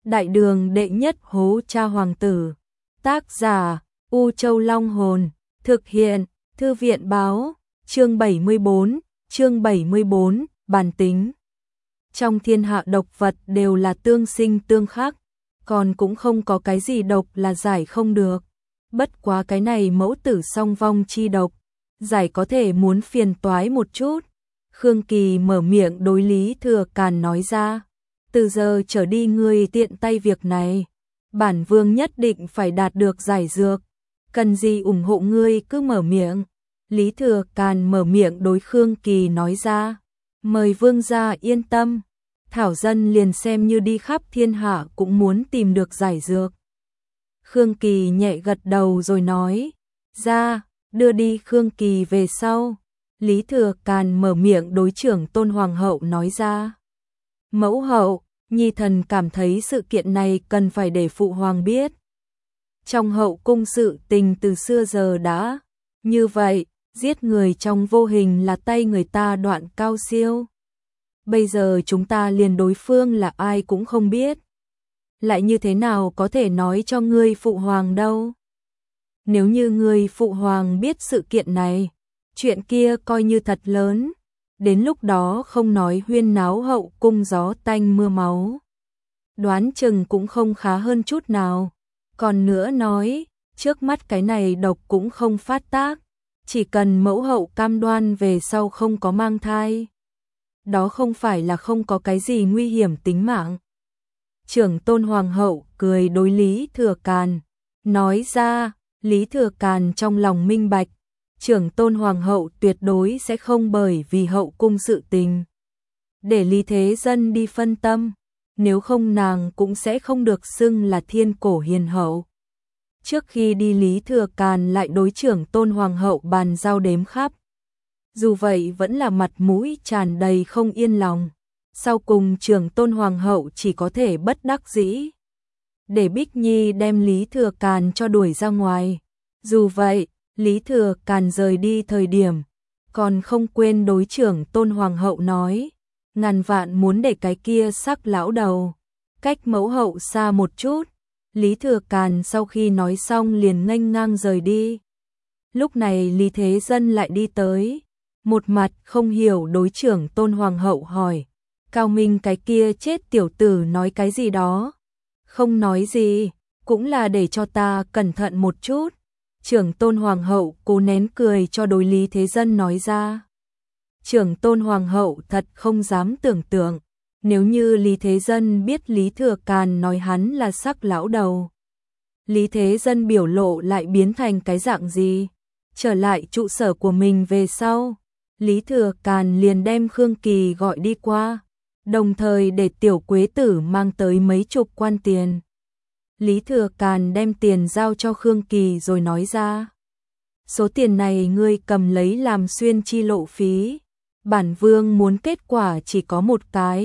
Đại đường đệ nhất hố cha hoàng tử. Tác giả U Châu Long Hồn. Thực hiện Thư viện báo. Chương 74, bản tính. Trong thiên hạ độc vật đều là tương sinh tương khắc, còn cũng không có cái gì độc là giải không được. Bất quá cái này mẫu tử song vong chi độc, giải có thể muốn phiền toái một chút. Khương Kỳ mở miệng đối Lý Thừa Càn nói ra, từ giờ trở đi ngươi tiện tay việc này, bản vương nhất định phải đạt được giải dược, cần gì ủng hộ ngươi cứ mở miệng. Lý Thừa Càn mở miệng đối Khương Kỳ nói ra, mời vương gia yên tâm, thảo dân liền xem như đi khắp thiên hạ cũng muốn tìm được giải dược. Khương Kỳ nhẹ gật đầu rồi nói, ra, đưa đi Khương Kỳ về sau. Lý Thừa Càn mở miệng đối trưởng Tôn Hoàng hậu nói ra, mẫu hậu, nhi thần cảm thấy sự kiện này cần phải để phụ hoàng biết. Trong hậu cung sự tình từ xưa giờ đã như vậy, giết người trong vô hình là tay người ta đoạn cao siêu. Bây giờ chúng ta liền đối phương là ai cũng không biết, lại như thế nào có thể nói cho ngươi phụ hoàng đâu. Nếu như ngươi phụ hoàng biết sự kiện này, chuyện kia coi như thật lớn, đến lúc đó không nói huyên náo hậu cung gió tanh mưa máu, đoán chừng cũng không khá hơn chút nào. Còn nữa nói, trước mắt cái này độc cũng không phát tác, chỉ cần mẫu hậu cam đoan về sau không có mang thai, đó không phải là không có cái gì nguy hiểm tính mạng. Trưởng Tôn Hoàng hậu cười đối Lý Thừa Càn nói ra. Lý Thừa Càn trong lòng minh bạch, trưởng Tôn Hoàng hậu tuyệt đối sẽ không bởi vì hậu cung sự tình để Lý Thế Dân đi phân tâm, nếu không nàng cũng sẽ không được xưng là thiên cổ hiền hậu. Trước khi đi Lý Thừa Càn lại đối trưởng Tôn Hoàng hậu bàn giao đếm khắp, dù vậy vẫn là mặt mũi tràn đầy không yên lòng. Sau cùng trưởng Tôn Hoàng hậu chỉ có thể bất đắc dĩ để Bích Nhi đem Lý Thừa Càn cho đuổi ra ngoài. Dù vậy, Lý Thừa Càn rời đi thời điểm, còn không quên đối trưởng Tôn Hoàng hậu nói, ngàn vạn muốn để cái kia sắc lão đầu cách mẫu hậu xa một chút. Lý Thừa Càn sau khi nói xong liền nghênh ngang rời đi. Lúc này Lý Thế Dân lại đi tới, một mặt không hiểu đối trưởng Tôn Hoàng hậu hỏi, Cao Minh cái kia chết tiểu tử nói cái gì đó? Không nói gì, cũng là để cho ta cẩn thận một chút. Trưởng Tôn Hoàng hậu cố nén cười cho đối Lý Thế Dân nói ra. Trưởng Tôn Hoàng hậu thật không dám tưởng tượng, nếu như Lý Thế Dân biết Lý Thừa Càn nói hắn là sắc lão đầu, Lý Thế Dân biểu lộ lại biến thành cái dạng gì. Trở lại trụ sở của mình về sau, Lý Thừa Càn liền đem Khương Kỳ gọi đi qua, đồng thời để tiểu quế tử mang tới mấy chục quan tiền. Lý Thừa Càn đem tiền giao cho Khương Kỳ rồi nói ra, số tiền này ngươi cầm lấy làm xuyên chi lộ phí, bản vương muốn kết quả chỉ có một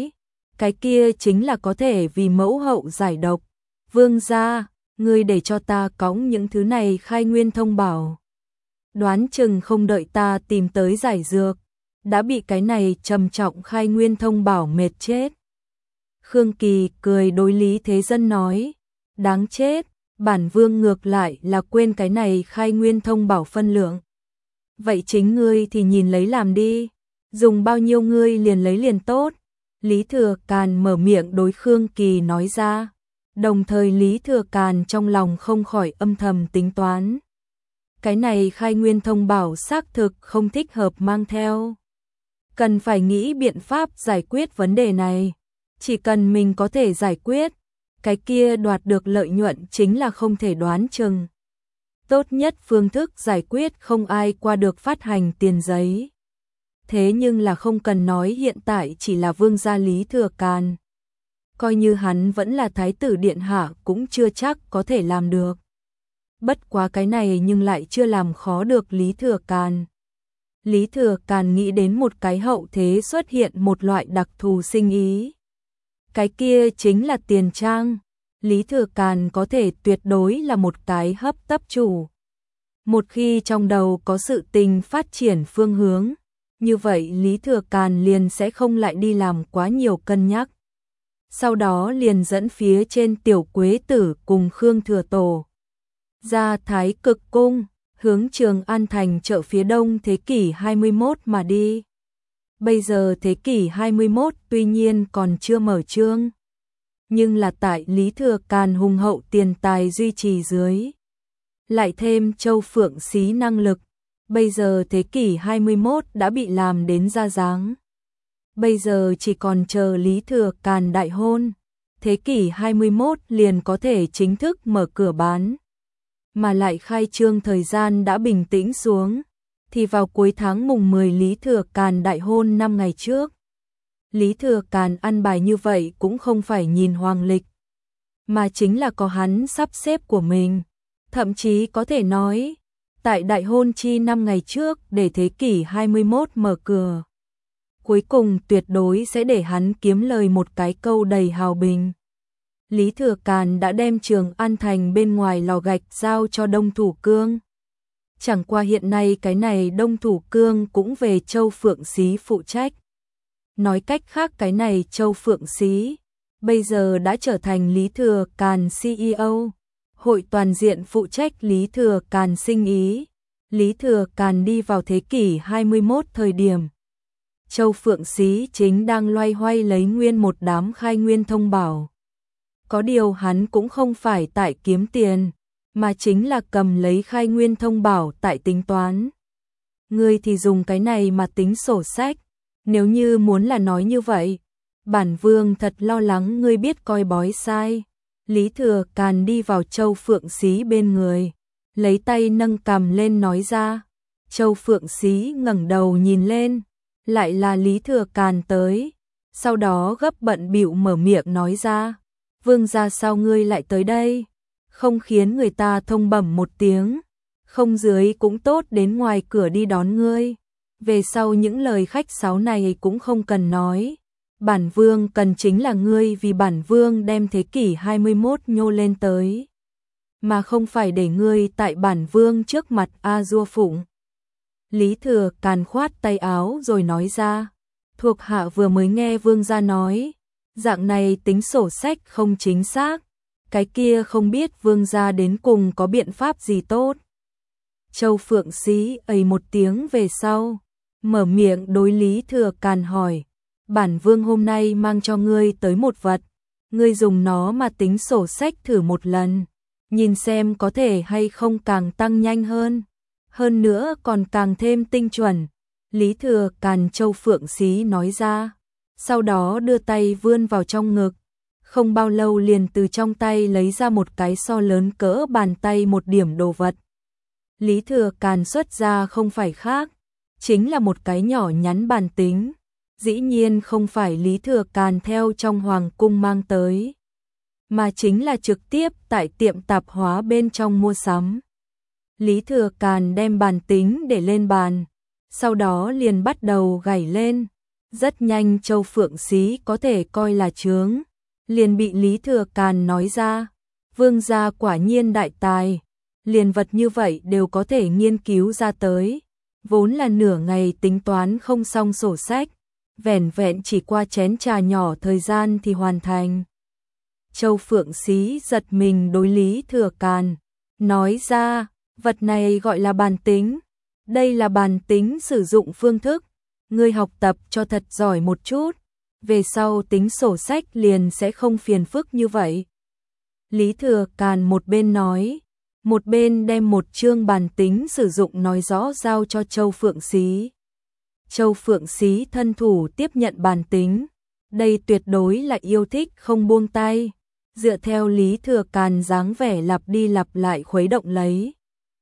cái kia chính là có thể vì mẫu hậu giải độc. Vương gia, ngươi để cho ta cõng những thứ này khai nguyên thông bảo, đoán chừng không đợi ta tìm tới giải dược, đã bị cái này trầm trọng khai nguyên thông bảo mệt chết. Khương Kỳ cười đối Lý Thế Dân nói, đáng chết, bản vương ngược lại là quên cái này khai nguyên thông bảo phân lượng. Vậy chính ngươi thì nhìn lấy làm đi, dùng bao nhiêu ngươi liền lấy liền tốt. Lý Thừa Càn mở miệng đối Khương Kỳ nói ra, đồng thời Lý Thừa Càn trong lòng không khỏi âm thầm tính toán. Cái này khai nguyên thông bảo xác thực không thích hợp mang theo, cần phải nghĩ biện pháp giải quyết vấn đề này. Chỉ cần mình có thể giải quyết, cái kia đoạt được lợi nhuận chính là không thể đoán chừng. Tốt nhất phương thức giải quyết không ai qua được phát hành tiền giấy. Thế nhưng là không cần nói hiện tại chỉ là vương gia Lý Thừa Càn, coi như hắn vẫn là thái tử điện hạ cũng chưa chắc có thể làm được. Bất quá cái này nhưng lại chưa làm khó được Lý Thừa Càn. Lý Thừa Càn nghĩ đến một cái hậu thế xuất hiện một loại đặc thù sinh ý. Cái kia chính là tiền trang. Lý Thừa Càn có thể tuyệt đối là một cái hấp tấp chủ. Một khi trong đầu có sự tình phát triển phương hướng, như vậy Lý Thừa Càn liền sẽ không lại đi làm quá nhiều cân nhắc. sau đó liền dẫn phía trên Tiểu Quế Tử cùng Khương Thừa Tổ ra Thái Cực Cung, hướng Trường An thành chợ phía đông thế kỷ 21 mà đi. Bây giờ thế kỷ 21 tuy nhiên còn chưa mở trương, nhưng là tại Lý Thừa Càn hùng hậu tiền tài duy trì dưới, lại thêm Châu Phượng Xí năng lực, bây giờ thế kỷ 21 đã bị làm đến ra dáng. Bây giờ chỉ còn chờ Lý Thừa Càn đại hôn, thế kỷ 21 liền có thể chính thức mở cửa bán. Mà lại khai trương thời gian đã bình tĩnh xuống, thì vào cuối tháng mùng 10 Lý Thừa Càn đại hôn 5 ngày trước. Lý Thừa Càn ăn bài như vậy cũng không phải nhìn hoàng lịch, mà chính là có hắn sắp xếp của mình. Thậm chí có thể nói, tại đại hôn chi 5 ngày trước để thế kỷ 21 mở cửa, cuối cùng tuyệt đối sẽ để hắn kiếm lời một cái câu đầy hào bình. Lý Thừa Càn đã đem Trường An thành bên ngoài lò gạch giao cho Đông Thủ Cương. Chẳng qua hiện nay cái này Đông Thủ Cương cũng về Châu Phượng Xí phụ trách. Nói cách khác cái này Châu Phượng Xí bây giờ đã trở thành Lý Thừa Càn CEO, hội toàn diện phụ trách Lý Thừa Càn sinh ý. Lý Thừa Càn đi vào thế kỷ 21 thời điểm, Châu Phượng Xí chính đang loay hoay lấy nguyên một đám khai nguyên thông bảo. Có điều hắn cũng không phải tại kiếm tiền, mà chính là cầm lấy khai nguyên thông bảo tại tính toán. Ngươi thì dùng cái này mà tính sổ sách, nếu như muốn là nói như vậy, bản vương thật lo lắng ngươi biết coi bói sai. Lý Thừa Càn đi vào Châu Phượng Xí bên người, lấy tay nâng cằm lên nói ra. Châu Phượng Xí ngẩng đầu nhìn lên, lại là Lý Thừa Càn tới, sau đó gấp bận bịu mở miệng nói ra. Vương gia sao ngươi lại tới đây? Không khiến người ta thông bẩm một tiếng, không dưới cũng tốt đến ngoài cửa đi đón ngươi. Về sau những lời khách sáo này cũng không cần nói. Bản vương cần chính là ngươi, vì bản vương đem thế kỷ 21 nhô lên tới, mà không phải để ngươi tại bản vương trước mặt a dua phụng. Lý Thừa Càn khoát tay áo rồi nói ra, thuộc hạ vừa mới nghe vương gia nói, dạng này tính sổ sách không chính xác, cái kia không biết vương gia đến cùng có biện pháp gì tốt. Châu Phượng Xí ầy một tiếng về sau, mở miệng đối Lý Thừa Càn hỏi, bản vương hôm nay mang cho ngươi tới một vật, ngươi dùng nó mà tính sổ sách thử một lần, nhìn xem có thể hay không càng tăng nhanh hơn nữa còn càng thêm tinh chuẩn. Lý Thừa Càn Châu Phượng Xí nói ra, sau đó đưa tay vươn vào trong ngực, không bao lâu liền từ trong tay lấy ra một cái so lớn cỡ bàn tay một điểm đồ vật. Lý Thừa Càn xuất ra không phải khác, chính là một cái nhỏ nhắn bàn tính, dĩ nhiên không phải Lý Thừa Càn theo trong hoàng cung mang tới, mà chính là trực tiếp tại tiệm tạp hóa bên trong mua sắm. Lý Thừa Càn đem bàn tính để lên bàn, sau đó liền bắt đầu gảy lên. Rất nhanh Châu Phượng Xí có thể coi là chướng, liền bị Lý Thừa Càn nói ra, vương gia quả nhiên đại tài, liền vật như vậy đều có thể nghiên cứu ra tới, vốn là nửa ngày tính toán không xong sổ sách, vẻn vẹn chỉ qua chén trà nhỏ thời gian thì hoàn thành. Châu Phượng Xí giật mình đối Lý Thừa Càn, nói ra, vật này gọi là bàn tính, đây là bàn tính sử dụng phương thức, ngươi học tập cho thật giỏi một chút, về sau tính sổ sách liền sẽ không phiền phức như vậy. Lý Thừa Càn một bên nói, một bên đem một chương bàn tính sử dụng nói rõ giao cho Châu Phượng Xí. Châu Phượng Xí thân thủ tiếp nhận bàn tính, đây tuyệt đối là yêu thích không buông tay, dựa theo Lý Thừa Càn dáng vẻ lặp đi lặp lại khuấy động lấy.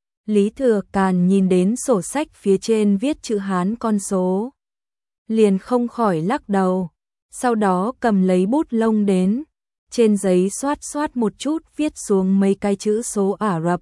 Lý Thừa Càn nhìn đến sổ sách phía trên viết chữ Hán con số, liền không khỏi lắc đầu, sau đó cầm lấy bút lông đến, trên giấy xoát xoát một chút viết xuống mấy cái chữ số Ả Rập.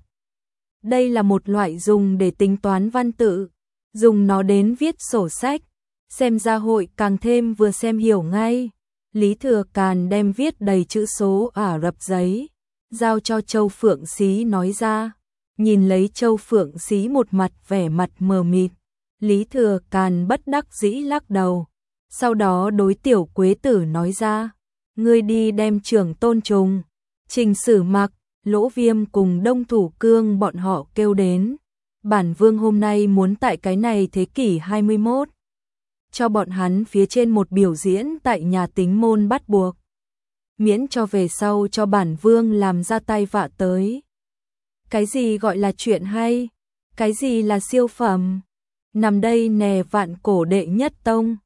Đây là một loại dùng để tính toán văn tự, dùng nó đến viết sổ sách, xem ra hội càng thêm vừa xem hiểu ngay. Lý Thừa Càn đem viết đầy chữ số Ả Rập giấy, giao cho Châu Phượng Xí nói ra, nhìn lấy Châu Phượng Xí một mặt vẻ mặt mờ mịt. Lý Thừa Càn bất đắc dĩ lắc đầu, sau đó đối Tiểu Quế Tử nói ra, ngươi đi đem Trưởng Tôn Trùng, Trình Sử Mặc, Lỗ Viêm cùng Đông Thủ Cương bọn họ kêu đến. Bản vương hôm nay muốn tại cái này thế kỷ 21. Cho bọn hắn phía trên một biểu diễn tại nhà tính môn bắt buộc. Miễn cho về sau cho bản vương làm ra tay vạ tới. Cái gì gọi là chuyện hay? Cái gì là siêu phẩm? Nằm đây nè vạn cổ đệ nhất tông.